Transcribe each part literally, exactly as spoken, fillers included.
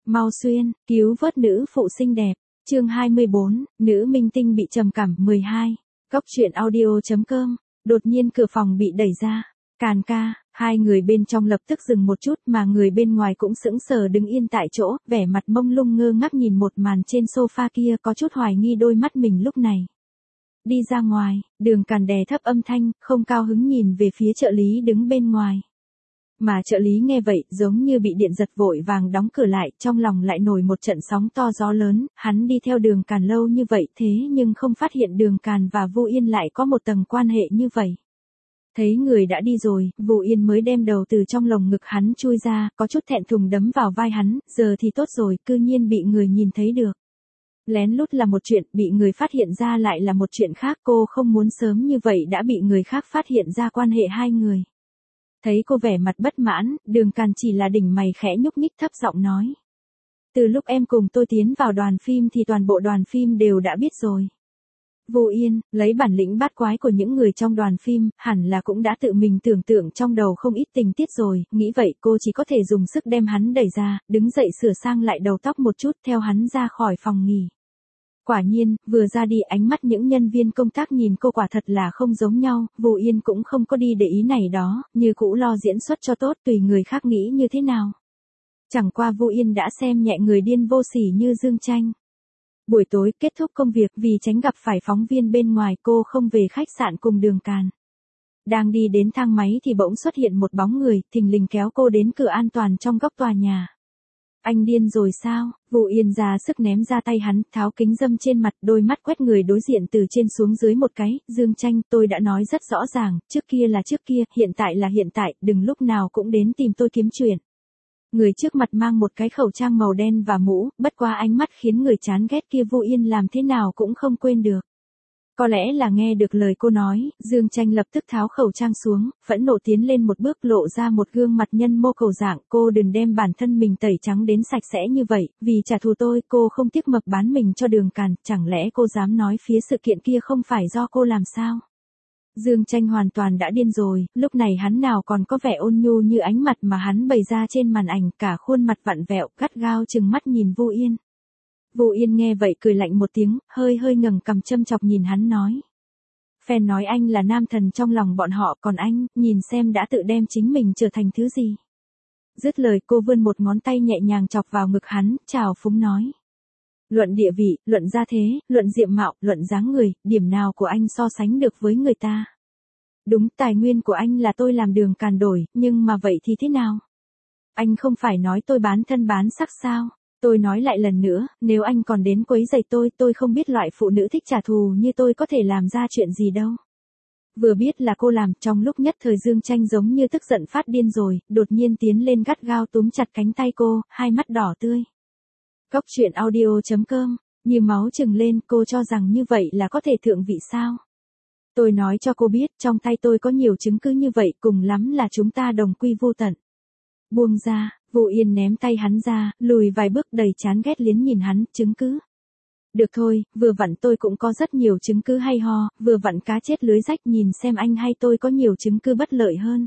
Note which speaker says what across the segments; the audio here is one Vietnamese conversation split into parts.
Speaker 1: Mau xuyên, cứu vớt nữ phụ xinh đẹp. Chương hai mươi bốn, nữ minh tinh bị trầm cảm. mười hai. Góc truyện audio.com. Đột nhiên cửa phòng bị đẩy ra. Càn ca, hai người bên trong lập tức dừng một chút mà người bên ngoài cũng sững sờ đứng yên tại chỗ, vẻ mặt mông lung ngơ ngác nhìn một màn trên sofa kia, có chút hoài nghi đôi mắt mình lúc này. Đi ra ngoài, Đường Càn đè thấp âm thanh, không cao hứng nhìn về phía trợ lý đứng bên ngoài. Mà trợ lý nghe vậy giống như bị điện giật, vội vàng đóng cửa lại, trong lòng lại nổi một trận sóng to gió lớn. Hắn đi theo Đường Càn lâu như vậy thế nhưng không phát hiện Đường Càn và Vu Yên lại có một tầng quan hệ như vậy. Thấy người đã đi rồi, Vu Yên mới đem đầu từ trong lồng ngực hắn chui ra, có chút thẹn thùng đấm vào vai hắn, giờ thì tốt rồi, cư nhiên bị người nhìn thấy được. Lén lút là một chuyện, bị người phát hiện ra lại là một chuyện khác, cô không muốn sớm như vậy đã bị người khác phát hiện ra quan hệ hai người. Thấy cô vẻ mặt bất mãn, Đường Càn chỉ là đỉnh mày khẽ nhúc nhích thấp giọng nói. Từ lúc em cùng tôi tiến vào đoàn phim thì toàn bộ đoàn phim đều đã biết rồi. Vu Yên, lấy bản lĩnh bát quái của những người trong đoàn phim, hẳn là cũng đã tự mình tưởng tượng trong đầu không ít tình tiết rồi, nghĩ vậy cô chỉ có thể dùng sức đem hắn đẩy ra, đứng dậy sửa sang lại đầu tóc một chút theo hắn ra khỏi phòng nghỉ. Quả nhiên, vừa ra đi ánh mắt những nhân viên công tác nhìn cô quả thật là không giống nhau, Vu Yên cũng không có đi để ý này đó, như cũ lo diễn xuất cho tốt tùy người khác nghĩ như thế nào. Chẳng qua Vu Yên đã xem nhẹ người điên vô sỉ như Dương Tranh. Buổi tối kết thúc công việc, vì tránh gặp phải phóng viên bên ngoài cô không về khách sạn cùng Đường Càn. Đang đi đến thang máy thì bỗng xuất hiện một bóng người, thình lình kéo cô đến cửa an toàn trong góc tòa nhà. Anh điên rồi sao? Vu Yên ra sức ném ra tay hắn, tháo kính râm trên mặt, đôi mắt quét người đối diện từ trên xuống dưới một cái. Dương Tranh, tôi đã nói rất rõ ràng, trước kia là trước kia, hiện tại là hiện tại, đừng lúc nào cũng đến tìm tôi kiếm chuyện. Người trước mặt mang một cái khẩu trang màu đen và mũ, bất qua ánh mắt khiến người chán ghét kia Vu Yên làm thế nào cũng không quên được. Có lẽ là nghe được lời cô nói, Dương Tranh lập tức tháo khẩu trang xuống, phẫn nộ tiến lên một bước lộ ra một gương mặt nhân mô cầu dạng. Cô đừng đem bản thân mình tẩy trắng đến sạch sẽ như vậy, vì trả thù tôi, cô không tiếc mập bán mình cho Đường Càn, chẳng lẽ cô dám nói phía sự kiện kia không phải do cô làm sao? Dương Tranh hoàn toàn đã điên rồi, lúc này hắn nào còn có vẻ ôn nhu như ánh mặt mà hắn bày ra trên màn ảnh, cả khuôn mặt vặn vẹo, gắt gao trừng mắt nhìn Vu Yên. Vu Yên nghe vậy cười lạnh một tiếng, hơi hơi ngẩng cằm châm chọc nhìn hắn nói. Fan nói anh là nam thần trong lòng bọn họ, còn anh, nhìn xem đã tự đem chính mình trở thành thứ gì. Dứt lời cô vươn một ngón tay nhẹ nhàng chọc vào ngực hắn, trào phúng nói. Luận địa vị, luận gia thế, luận diện mạo, luận dáng người, điểm nào của anh so sánh được với người ta. Đúng, tài nguyên của anh là tôi làm Đường Càn đổi, nhưng mà vậy thì thế nào? Anh không phải nói tôi bán thân bán sắc sao? Tôi nói lại lần nữa, nếu anh còn đến quấy rầy tôi, tôi không biết loại phụ nữ thích trả thù như tôi có thể làm ra chuyện gì đâu. Vừa biết là cô làm, trong lúc nhất thời Dương Tranh giống như tức giận phát điên rồi, đột nhiên tiến lên gắt gao túm chặt cánh tay cô, hai mắt đỏ tươi. Góc truyện audio.com, như máu trừng lên, cô cho rằng như vậy là có thể thượng vị sao? Tôi nói cho cô biết, trong tay tôi có nhiều chứng cứ như vậy, cùng lắm là chúng ta đồng quy vô tận. Buông ra, Vu Yên ném tay hắn ra, lùi vài bước đầy chán ghét liếc nhìn hắn, chứng cứ. Được thôi, vừa vặn tôi cũng có rất nhiều chứng cứ hay ho, vừa vặn cá chết lưới rách, nhìn xem anh hay tôi có nhiều chứng cứ bất lợi hơn.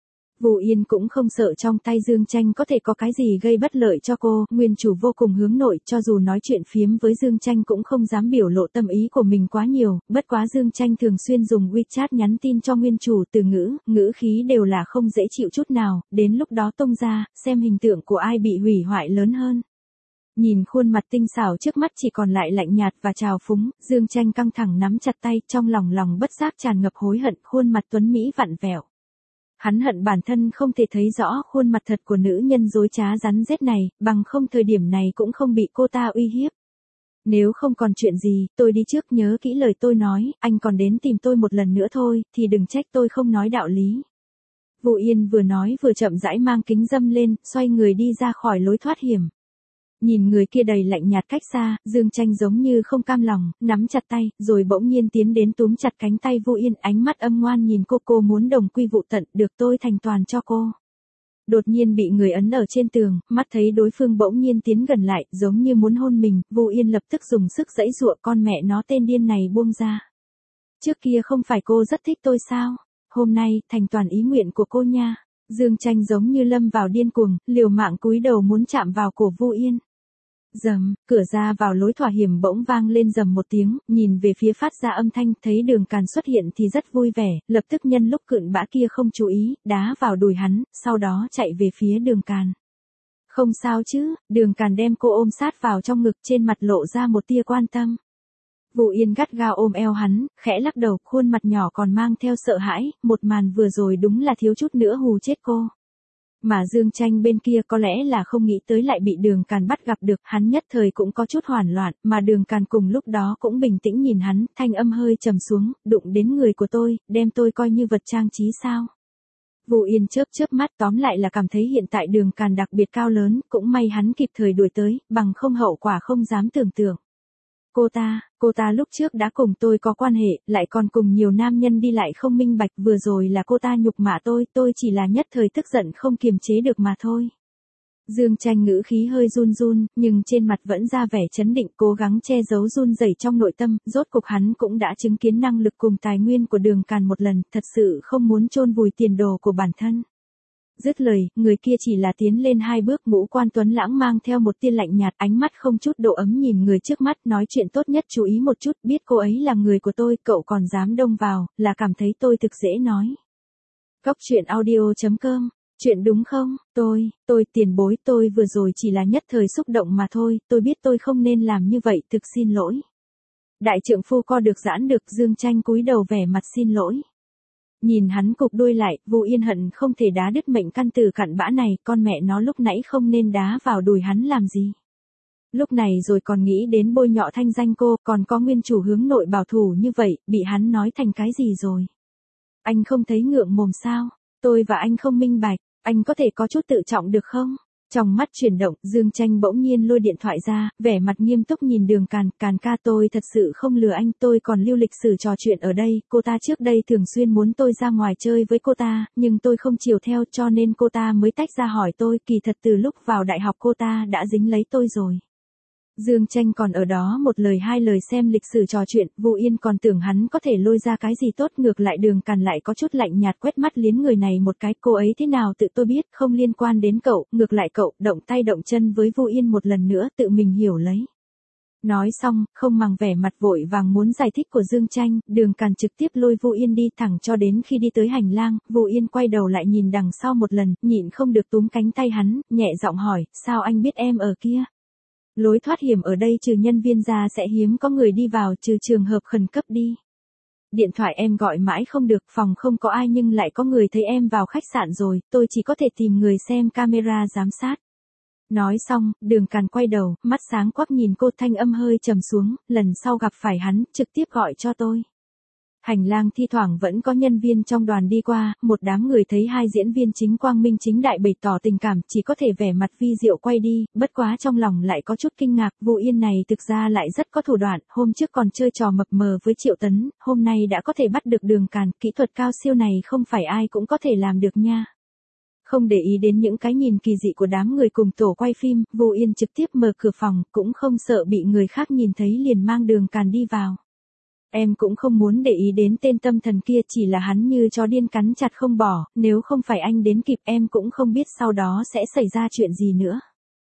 Speaker 1: Vu Yên cũng không sợ trong tay Dương Tranh có thể có cái gì gây bất lợi cho cô, nguyên chủ vô cùng hướng nội, cho dù nói chuyện phiếm với Dương Tranh cũng không dám biểu lộ tâm ý của mình quá nhiều, bất quá Dương Tranh thường xuyên dùng WeChat nhắn tin cho nguyên chủ, từ ngữ, ngữ khí đều là không dễ chịu chút nào, đến lúc đó tung ra, xem hình tượng của ai bị hủy hoại lớn hơn. Nhìn khuôn mặt tinh xảo trước mắt chỉ còn lại lạnh nhạt và trào phúng, Dương Tranh căng thẳng nắm chặt tay, trong lòng lòng bất giác tràn ngập hối hận, khuôn mặt tuấn mỹ vặn vẹo. Hắn hận bản thân không thể thấy rõ khuôn mặt thật của nữ nhân dối trá rắn rết này, bằng không thời điểm này cũng không bị cô ta uy hiếp. Nếu không còn chuyện gì, tôi đi trước, nhớ kỹ lời tôi nói, anh còn đến tìm tôi một lần nữa thôi, thì đừng trách tôi không nói đạo lý. Vu Yên vừa nói vừa chậm rãi mang kính râm lên, xoay người đi ra khỏi lối thoát hiểm. Nhìn người kia đầy lạnh nhạt cách xa, Dương Tranh giống như không cam lòng, nắm chặt tay, rồi bỗng nhiên tiến đến túm chặt cánh tay Vu Yên, ánh mắt âm ngoan nhìn cô, cô muốn đồng quy vụ tận, được tôi thành toàn cho cô. Đột nhiên bị người ấn ở trên tường, mắt thấy đối phương bỗng nhiên tiến gần lại, giống như muốn hôn mình, Vu Yên lập tức dùng sức giãy giụa, con mẹ nó tên điên này buông ra. Trước kia không phải cô rất thích tôi sao? Hôm nay, thành toàn ý nguyện của cô nha. Dương Tranh giống như lâm vào điên cuồng, liều mạng cúi đầu muốn chạm vào cổ Vu Yên. Rầm, cửa ra vào lối thỏa hiểm bỗng vang lên rầm một tiếng, nhìn về phía phát ra âm thanh, thấy Đường Càn xuất hiện thì rất vui vẻ, lập tức nhân lúc cượn bã kia không chú ý, đá vào đùi hắn, sau đó chạy về phía Đường Càn. Không sao chứ, Đường Càn đem cô ôm sát vào trong ngực, trên mặt lộ ra một tia quan tâm. Vu Yên gắt gao ôm eo hắn, khẽ lắc đầu, khuôn mặt nhỏ còn mang theo sợ hãi, một màn vừa rồi đúng là thiếu chút nữa hù chết cô. Mà Dương Tranh bên kia có lẽ là không nghĩ tới lại bị Đường Càn bắt gặp được, hắn nhất thời cũng có chút hoảng loạn, mà Đường Càn cùng lúc đó cũng bình tĩnh nhìn hắn, thanh âm hơi trầm xuống, đụng đến người của tôi, đem tôi coi như vật trang trí sao. Vu Yên chớp chớp mắt, tóm lại là cảm thấy hiện tại Đường Càn đặc biệt cao lớn, cũng may hắn kịp thời đuổi tới, bằng không hậu quả không dám tưởng tượng. Cô ta, cô ta lúc trước đã cùng tôi có quan hệ, lại còn cùng nhiều nam nhân đi lại không minh bạch, vừa rồi là cô ta nhục mạ tôi, tôi chỉ là nhất thời tức giận không kiềm chế được mà thôi. Dương Tranh ngữ khí hơi run run, nhưng trên mặt vẫn ra vẻ chấn định, cố gắng che giấu run rẩy trong nội tâm, rốt cục hắn cũng đã chứng kiến năng lực cùng tài nguyên của Đường Càn một lần, thật sự không muốn chôn vùi tiền đồ của bản thân. Dứt lời, người kia chỉ là tiến lên hai bước, ngũ quan tuấn lãng mang theo một tia lạnh nhạt, ánh mắt không chút độ ấm nhìn người trước mắt, nói chuyện tốt nhất chú ý một chút, biết cô ấy là người của tôi, cậu còn dám đông vào, là cảm thấy tôi thực dễ nói. Góc truyện audio chấm com, chuyện đúng không, tôi, tôi tiền bối, tôi vừa rồi chỉ là nhất thời xúc động mà thôi, tôi biết tôi không nên làm như vậy, thực xin lỗi. Đại trượng phu co được giãn được, Dương Tranh cúi đầu vẻ mặt xin lỗi. Nhìn hắn cục đuôi lại, Vu Yên hận không thể đá đứt mệnh căn từ cặn bã này, con mẹ nó lúc nãy không nên đá vào đùi hắn làm gì. Lúc này rồi còn nghĩ đến bôi nhọ thanh danh cô, còn có nguyên chủ hướng nội bảo thủ như vậy, bị hắn nói thành cái gì rồi. Anh không thấy ngượng mồm sao, tôi và anh không minh bạch, anh có thể có chút tự trọng được không? Trong mắt chuyển động, Dương Tranh bỗng nhiên lôi điện thoại ra, vẻ mặt nghiêm túc nhìn Đường Càn, Càn ca tôi thật sự không lừa anh, tôi còn lưu lịch sử trò chuyện ở đây, cô ta trước đây thường xuyên muốn tôi ra ngoài chơi với cô ta, nhưng tôi không chiều theo cho nên cô ta mới tách ra hỏi tôi, kỳ thật từ lúc vào đại học cô ta đã dính lấy tôi rồi. Dương Tranh còn ở đó một lời hai lời xem lịch sử trò chuyện, Vu Yên còn tưởng hắn có thể lôi ra cái gì tốt, ngược lại Đường Càn lại có chút lạnh nhạt quét mắt liếc người này một cái, cô ấy thế nào tự tôi biết, không liên quan đến cậu, ngược lại cậu, động tay động chân với Vu Yên một lần nữa, tự mình hiểu lấy. Nói xong, không màng vẻ mặt vội vàng muốn giải thích của Dương Tranh, Đường Càn trực tiếp lôi Vu Yên đi thẳng cho đến khi đi tới hành lang, Vu Yên quay đầu lại nhìn đằng sau một lần, nhịn không được túm cánh tay hắn, nhẹ giọng hỏi, sao anh biết em ở kia? Lối thoát hiểm ở đây trừ nhân viên ra sẽ hiếm có người đi vào, trừ trường hợp khẩn cấp đi. Điện thoại em gọi mãi không được, phòng không có ai nhưng lại có người thấy em vào khách sạn rồi, tôi chỉ có thể tìm người xem camera giám sát. Nói xong, Đường Càn quay đầu, mắt sáng quắc nhìn cô, thanh âm hơi trầm xuống, lần sau gặp phải hắn, trực tiếp gọi cho tôi. Hành lang thi thoảng vẫn có nhân viên trong đoàn đi qua, một đám người thấy hai diễn viên chính quang minh chính đại bày tỏ tình cảm, chỉ có thể vẻ mặt vi diệu quay đi, bất quá trong lòng lại có chút kinh ngạc, Vu Yên này thực ra lại rất có thủ đoạn, hôm trước còn chơi trò mập mờ với Triệu Tấn, hôm nay đã có thể bắt được Đường Càn, kỹ thuật cao siêu này không phải ai cũng có thể làm được nha. Không để ý đến những cái nhìn kỳ dị của đám người cùng tổ quay phim, Vu Yên trực tiếp mở cửa phòng, cũng không sợ bị người khác nhìn thấy liền mang Đường Càn đi vào. Em cũng không muốn để ý đến tên tâm thần kia, chỉ là hắn như chó điên cắn chặt không bỏ, nếu không phải anh đến kịp em cũng không biết sau đó sẽ xảy ra chuyện gì nữa.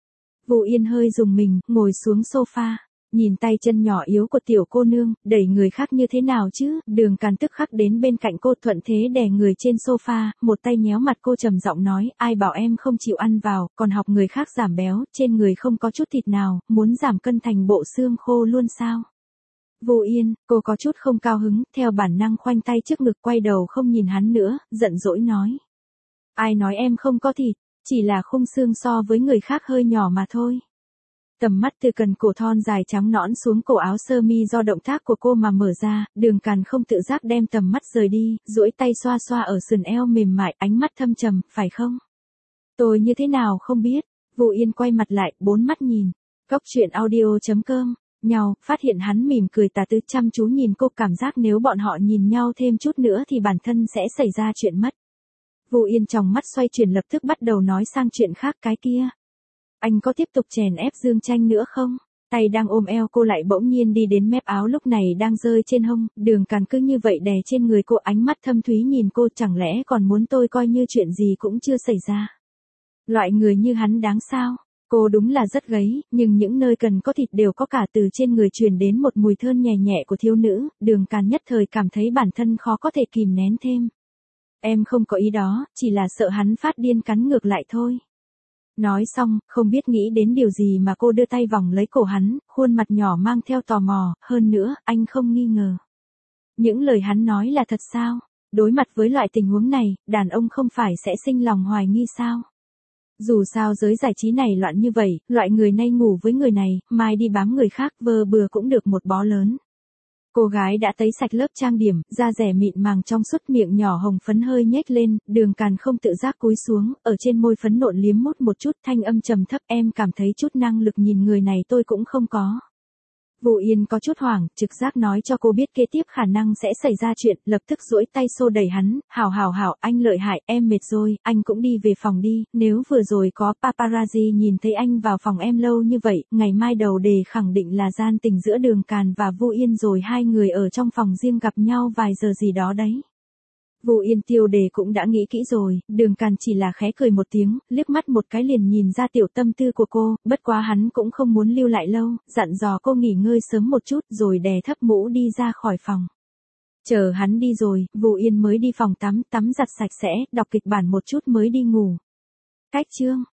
Speaker 1: Vu Yên hơi rùng mình, ngồi xuống sofa, nhìn tay chân nhỏ yếu của tiểu cô nương, đẩy người khác như thế nào chứ, Đường Càn tức khắc đến bên cạnh cô thuận thế đè người trên sofa, một tay nhéo mặt cô trầm giọng nói, ai bảo em không chịu ăn vào, còn học người khác giảm béo, trên người không có chút thịt nào, muốn giảm cân thành bộ xương khô luôn sao? Vu Yên, cô có chút không cao hứng, theo bản năng khoanh tay trước ngực quay đầu không nhìn hắn nữa, giận dỗi nói. Ai nói em không có thịt, chỉ là khung xương so với người khác hơi nhỏ mà thôi. Tầm mắt từ cần cổ thon dài trắng nõn xuống cổ áo sơ mi do động tác của cô mà mở ra, Đường Càn không tự giác đem tầm mắt rời đi, duỗi tay xoa xoa ở sườn eo mềm mại, ánh mắt thâm trầm, phải không? Tôi như thế nào không biết, Vu Yên quay mặt lại, bốn mắt nhìn. Góc truyện audio chấm com nhau, phát hiện hắn mỉm cười tà tứ chăm chú nhìn cô, cảm giác nếu bọn họ nhìn nhau thêm chút nữa thì bản thân sẽ xảy ra chuyện mất. Vu Yên trong mắt xoay chuyển lập tức bắt đầu nói sang chuyện khác, cái kia. Anh có tiếp tục chèn ép Dương Tranh nữa không? Tay đang ôm eo cô lại bỗng nhiên đi đến mép áo lúc này đang rơi trên hông, Đường Càn cứ như vậy đè trên người cô, ánh mắt thâm thúy nhìn cô, chẳng lẽ còn muốn tôi coi như chuyện gì cũng chưa xảy ra. Loại người như hắn đáng sao? Cô đúng là rất gấy, nhưng những nơi cần có thịt đều có cả, từ trên người truyền đến một mùi thơm nhẹ nhẹ của thiếu nữ, Đường Càn nhất thời cảm thấy bản thân khó có thể kìm nén thêm. Em không có ý đó, chỉ là sợ hắn phát điên cắn ngược lại thôi. Nói xong, không biết nghĩ đến điều gì mà cô đưa tay vòng lấy cổ hắn, khuôn mặt nhỏ mang theo tò mò, hơn nữa, anh không nghi ngờ. Những lời hắn nói là thật sao? Đối mặt với loại tình huống này, đàn ông không phải sẽ sinh lòng hoài nghi sao? Dù sao giới giải trí này loạn như vậy, loại người nay ngủ với người này, mai đi bám người khác, vơ bừa cũng được một bó lớn. Cô gái đã tấy sạch lớp trang điểm, da rẻ mịn màng trong suốt, miệng nhỏ hồng phấn hơi nhếch lên, Đường Càn không tự giác cúi xuống, ở trên môi phấn nộn liếm mút một chút, thanh âm trầm thấp, em cảm thấy chút năng lực nhìn người này tôi cũng không có. Vu Yên có chút hoảng, trực giác nói cho cô biết kế tiếp khả năng sẽ xảy ra chuyện, lập tức duỗi tay xô đẩy hắn, hảo hảo hảo, anh lợi hại, em mệt rồi, anh cũng đi về phòng đi, nếu vừa rồi có paparazzi nhìn thấy anh vào phòng em lâu như vậy, ngày mai đầu đề khẳng định là gian tình giữa Đường Càn và Vu Yên rồi, hai người ở trong phòng riêng gặp nhau vài giờ gì đó đấy. Vu Yên tiêu đề cũng đã nghĩ kỹ rồi, Đường Càn chỉ là khẽ cười một tiếng, liếc mắt một cái liền nhìn ra tiểu tâm tư của cô, bất quá hắn cũng không muốn lưu lại lâu, dặn dò cô nghỉ ngơi sớm một chút rồi đè thấp mũ đi ra khỏi phòng. Chờ hắn đi rồi, Vu Yên mới đi phòng tắm, tắm giặt sạch sẽ, đọc kịch bản một chút mới đi ngủ. Cách chương